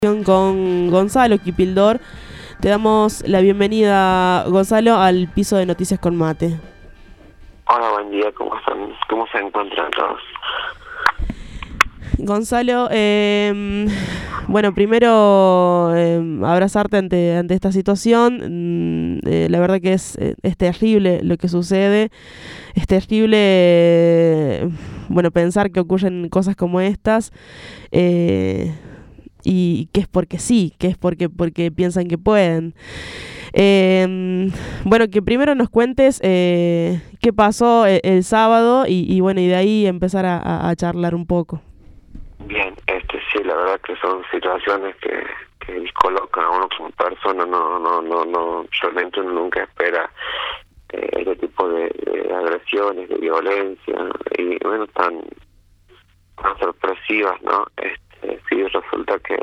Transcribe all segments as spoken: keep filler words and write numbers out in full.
Con Gonzalo Kipildor. Te damos la bienvenida, Gonzalo, al piso de Noticias con Mate. Hola, buen día, ¿cómo están? ¿Cómo se encuentran todos? Gonzalo, eh, bueno, primero eh, abrazarte ante, ante esta situación. Eh, la verdad que es, es terrible lo que sucede. Es terrible, eh, bueno, pensar que ocurren cosas como estas. Eh, y que es porque sí, que es porque, porque piensan que pueden. Eh, bueno, que primero nos cuentes eh, qué pasó el, el sábado y, y bueno, y de ahí empezar a, a, a charlar un poco. Bien, este sí, la verdad que son situaciones que, que colocan a uno como persona, no, no, no, no, realmente uno nunca espera eh, ese tipo de, de agresiones, de violencia, y bueno, tan, tan sorpresivas, ¿no? Este, sí, resulta que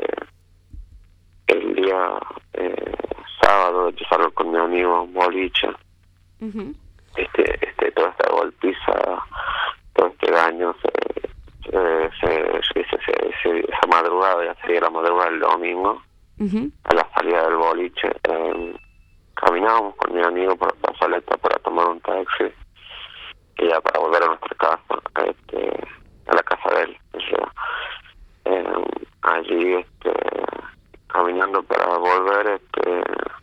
el día eh, sábado yo salgo con mi amigo a un boliche. Uh-huh. este, este, toda esta golpiza, todo este daño se Eh, se, se, se, se, esa madrugada, ya sería la madrugada del domingo, uh-huh. A la salida del boliche, eh, caminábamos con mi amigo por la plazoleta para tomar un taxi y ya para volver a nuestra casa, este, a la casa de él. O sea, eh, allí, este, caminando para volver, este,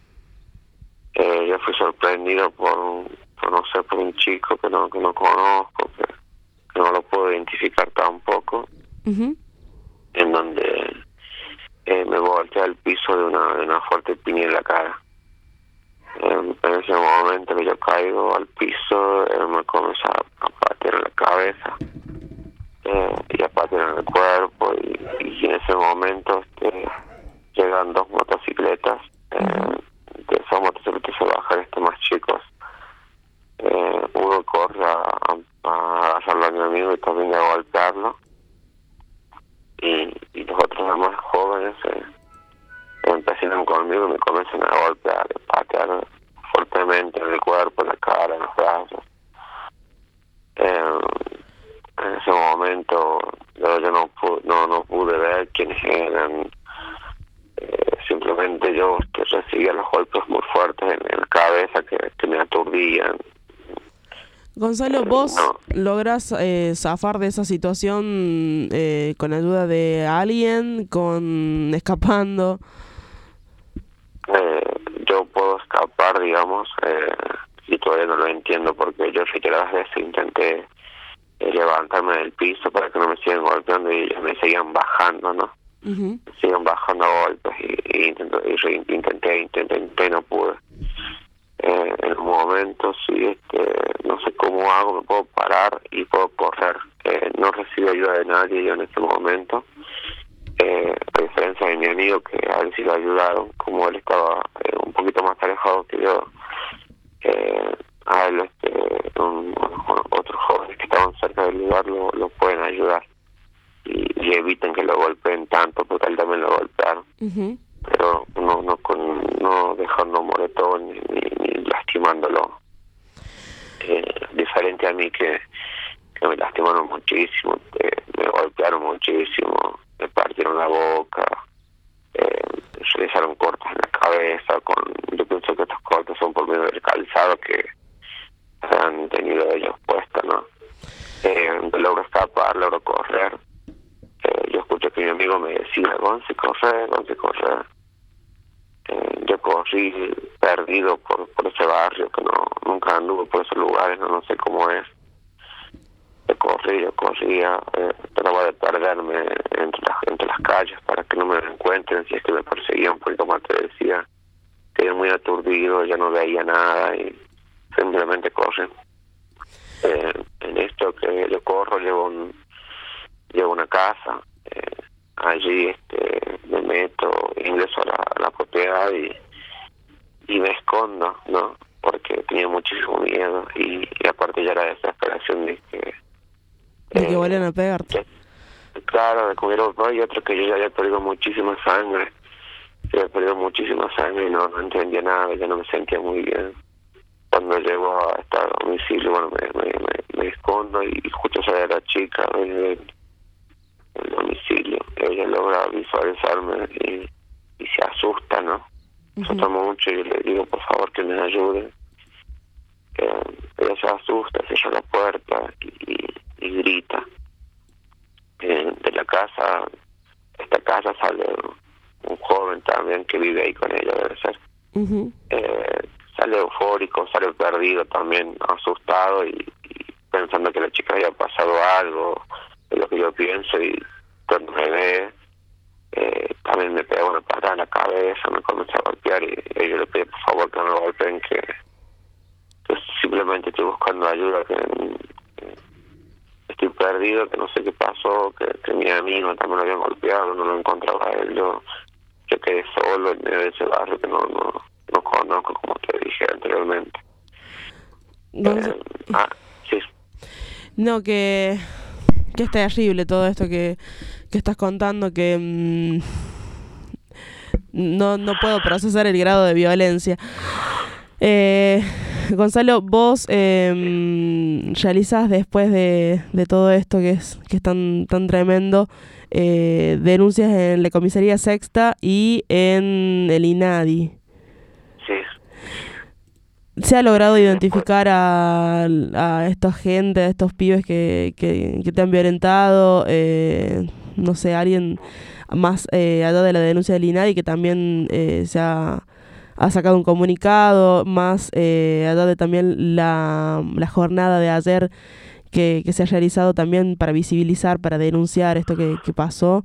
eh, yo fui sorprendido por, por no sé, por un chico que no que no conozco, que no lo puedo identificar tampoco, uh-huh. En donde eh, me volteé al piso de una, de una fuerte piña en la cara. Eh, en ese momento que yo caigo al piso, él me comienza a, a patear en la cabeza eh, y a patear en el cuerpo, y, y en ese momento este, llegan dos motocicletas, eh, de esas motocicletas se bajan este más chicos. Eh, uno corre a, a agarrarlo a mi amigo y también a golpearlo, y, y los otros demás jóvenes eh, empezaron conmigo y me comienzan a golpear, a patear fuertemente en el cuerpo, en la cara, en los brazos. Eh, en ese momento yo, yo no, pude, no, no pude ver quiénes eran. Eh, simplemente yo que recibía los golpes muy fuertes en, en la cabeza que, que me aturdían. Gonzalo, ¿vos no. lográs eh, zafar de esa situación eh, con ayuda de alguien, con escapando? Eh, yo puedo escapar, digamos, eh, y todavía no lo entiendo, porque yo reiteradas veces intenté eh, levantarme del piso para que no me sigan golpeando y ellos me seguían bajando, ¿no? Uh-huh. Me siguen bajando a golpes y, y, intento, y re, intenté, intenté, intenté, no pude. Eh, en un momento sí, este, no sé cómo hago, me puedo parar y puedo correr. Eh, no recibo ayuda de nadie yo en este momento, eh, a diferencia de mi amigo, que a él sí lo ayudaron, como él estaba eh, un poquito más alejado que yo. Eh, a él, este, un, un, otros jóvenes que estaban cerca del lugar lo, lo pueden ayudar y, y eviten que lo golpeen tanto, porque él también lo golpearon. Uh-huh. Pero no no con no dejando moretón ni, ni, ni lastimándolo, eh, diferente a mí que, que me lastimaron muchísimo, eh, me golpearon muchísimo, me partieron la boca, eh, se les hicieron cortes en la cabeza. Con yo pienso que estos cortes son por medio del calzado que han tenido ellos puestos, ¿no? Eh, logro escapar, logro correr. Eh, yo escucho que mi amigo me decía: Gonce, corre, Gonce, corre. Eh, yo corrí perdido por, por ese barrio, que no nunca anduve por esos lugares, no, no sé cómo es. Yo corrí, yo corría, eh, trataba de perderme entre las, entre las calles para que no me encuentren si es que me perseguían, porque como te decía, quedé muy aturdido, ya no veía nada y simplemente corrí. Eh, en esto que yo corro, llevo, un, llevo una casa, eh, allí este me meto, ingreso a la, a la propiedad y, y me escondo, ¿no? Porque tenía muchísimo miedo y, y aparte ya la desesperación de que... De eh, que vuelvan a pegarte. Que, claro, de que hubiera otro y otro que yo ya había perdido muchísima sangre, yo había perdido muchísima sangre y no, no entendía nada, ya no me sentía muy bien. Cuando llego a estar a domicilio, bueno, me, me, me, me escondo y justo sale la chica, ven, ven. el domicilio. Ella logra visualizarme y, y se asusta, ¿no? Se asusta mucho y le digo, por favor, que me ayude. Eh, ella se asusta, cierra la puerta y, y grita. Eh, de la casa, esta casa sale un joven también que vive ahí con ella, debe ser. Uh-huh. Eh, sale eufórico, sale perdido también, asustado y, y pensando que la chica había pasado algo, de lo que yo pienso, y cuando me ve, eh, también me pega una patada en la cabeza, me comienza a golpear y, y yo le pido por favor que no me golpeen, que, que simplemente estoy buscando ayuda, que, que estoy perdido, que no sé qué pasó, que, que mi amigo también lo habían golpeado, no lo encontraba a él, yo, yo quedé solo en medio de ese barrio que no, no, no conozco, como te dije anteriormente. No, eh, ah, sí. no que, que es terrible todo esto que, que estás contando, que mmm, no, no puedo procesar el grado de violencia. Eh, Gonzalo, vos eh, realizás después de, de todo esto que es que es tan tan tremendo, eh, denuncias en la comisaría sexta y en el INADI. Sí. ¿Se ha logrado identificar a, a esta gente, a estos pibes que, que, que te han violentado? Eh, no sé, alguien más eh, allá de la denuncia del INADI que también eh, se ha... ha sacado un comunicado, más eh, allá de también la, la jornada de ayer que, que se ha realizado también para visibilizar, para denunciar esto que, que pasó.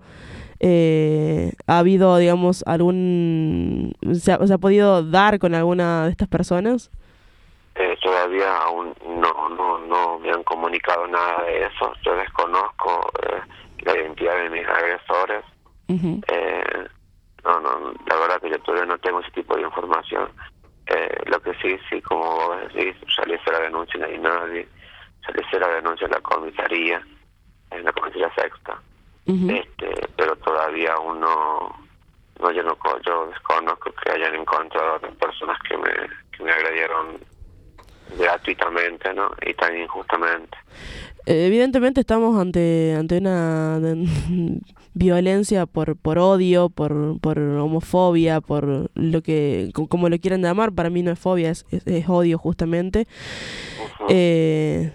Eh, ¿Ha habido, digamos, algún... Se ha, se ha podido dar con alguna de estas personas? Eh, todavía aún no, no, no me han comunicado nada de eso. Yo desconozco eh, la identidad de mis agresores. Uh-huh. Eh, No, no, la verdad que yo todavía no tengo ese tipo de información. Eh, lo que sí, sí, como vos decís, realice la denuncia en la INADI, realice la denuncia en la comisaría, en la comisaría sexta. Uh-huh. Este, pero todavía aún no, no, yo no, yo desconozco que hayan encontrado a otras personas que me, que me agredieron gratuitamente, ¿no? Y tan injustamente. Evidentemente estamos ante ante una violencia por por odio, por por homofobia, por lo que como lo quieran llamar. Para mí no es fobia, es, es, es odio justamente. Uh-huh. Eh,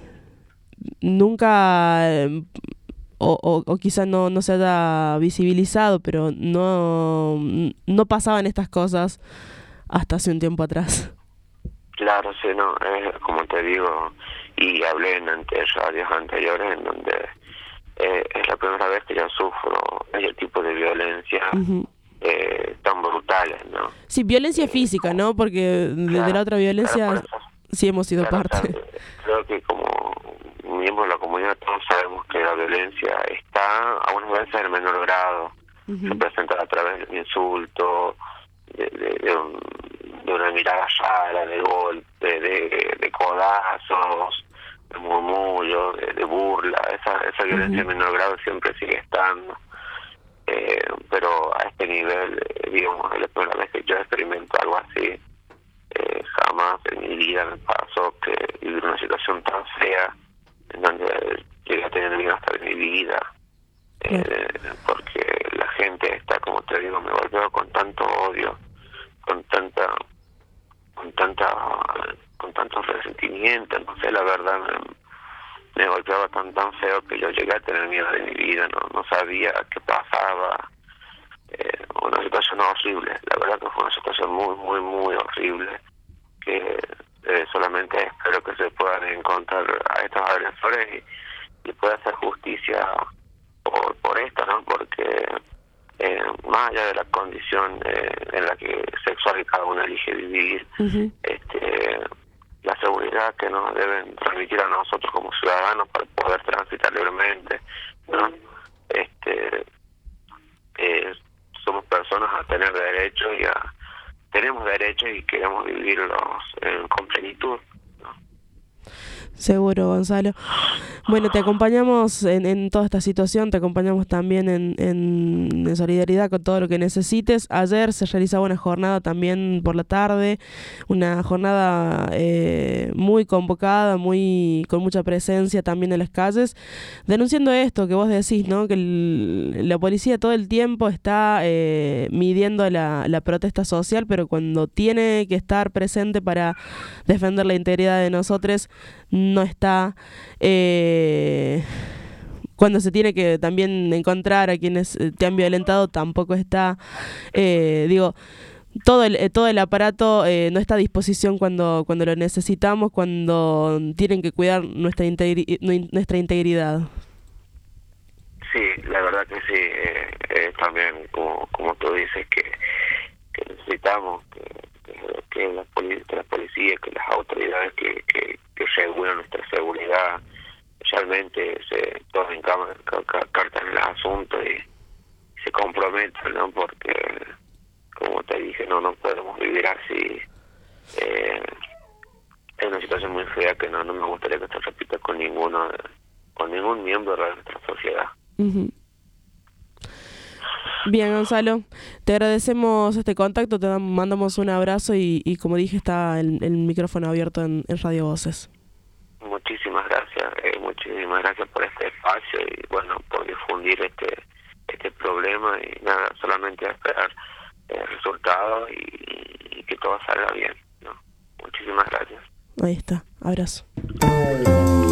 nunca o, o, o quizás no no se haya visibilizado, pero no no pasaban estas cosas hasta hace un tiempo atrás. Claro, sí, no, es como te digo, y hablé en ante radios anteriores en donde eh, es la primera vez que yo sufro ese tipo de violencia. Uh-huh. eh, tan brutales, ¿no? Sí, violencia eh, física, ¿no? Porque claro, de la otra violencia claro, eso, sí hemos sido claro, parte. Claro, creo que como miembros de la comunidad todos sabemos que la violencia está, a unas veces en menor grado, uh-huh. se presenta a través de un insulto, de, de, de, un, de una mirada rara, de golpe, de, de codazos, de murmullos, de, de burla. Esa, esa violencia uh-huh. en menor grado siempre sigue estando. Eh, pero a este nivel, eh, digamos, es la primera vez que yo experimento algo así. Eh, jamás en mi vida me pasó que vivir una situación tan fea en donde llegué a tener miedo hasta de mi vida. Eh, porque la gente está, como te digo, me golpeó con tanto odio, con tanta con tanta con tanto resentimiento, no sé, la verdad me, me golpeaba tan tan feo que yo llegué a tener miedo de mi vida, no no sabía qué pasaba. Eh, una situación horrible, la verdad que fue una situación muy muy muy horrible, que eh, solamente espero que se puedan encontrar a estos agresores y, y pueda hacer justicia por, por esto, ¿no? Porque eh, más allá de la condición eh, en la que sexual cada uno elige vivir, uh-huh. este la seguridad que nos deben transmitir a nosotros como ciudadanos para poder transitar libremente, ¿no? Este eh, somos personas a tener derechos y a tenemos derechos y queremos vivirlos eh, con plenitud, ¿no? Seguro, Gonzalo. Bueno, te acompañamos en, en toda esta situación, te acompañamos también en, en, en solidaridad con todo lo que necesites. Ayer se realizaba una jornada también por la tarde, una jornada eh, muy convocada, muy con mucha presencia también en las calles, denunciando esto que vos decís, ¿no? Que el, la policía todo el tiempo está eh, midiendo la, la protesta social, pero cuando tiene que estar presente para defender la integridad de nosotros, no está. Eh, cuando se tiene que también encontrar a quienes te han violentado, tampoco está. Eh, digo, todo el eh, todo el aparato eh, no está a disposición cuando cuando lo necesitamos, cuando tienen que cuidar nuestra integri- nuestra integridad. Sí, la verdad que sí. Eh, eh, también, como como tú dices, que, que necesitamos que, que, que, la poli- que la policía, que las autoridades que, que, que regulan nuestra seguridad realmente se tomen cartas en el asunto y se comprometan, ¿no? Porque, como te dije, no no podemos vivir así. Eh, es una situación muy fea que no no me gustaría que se repita con ninguno con ningún miembro de nuestra sociedad. Uh-huh. Bien, Gonzalo, te agradecemos este contacto, te mandamos un abrazo y, y como dije, está el, el micrófono abierto en, en Radio Voces. Muchísimas gracias, eh, muchísimas gracias por este espacio y bueno, por difundir este este problema y nada, solamente esperar eh, resultados y, y que todo salga bien, ¿no? Muchísimas gracias. Ahí está, abrazo.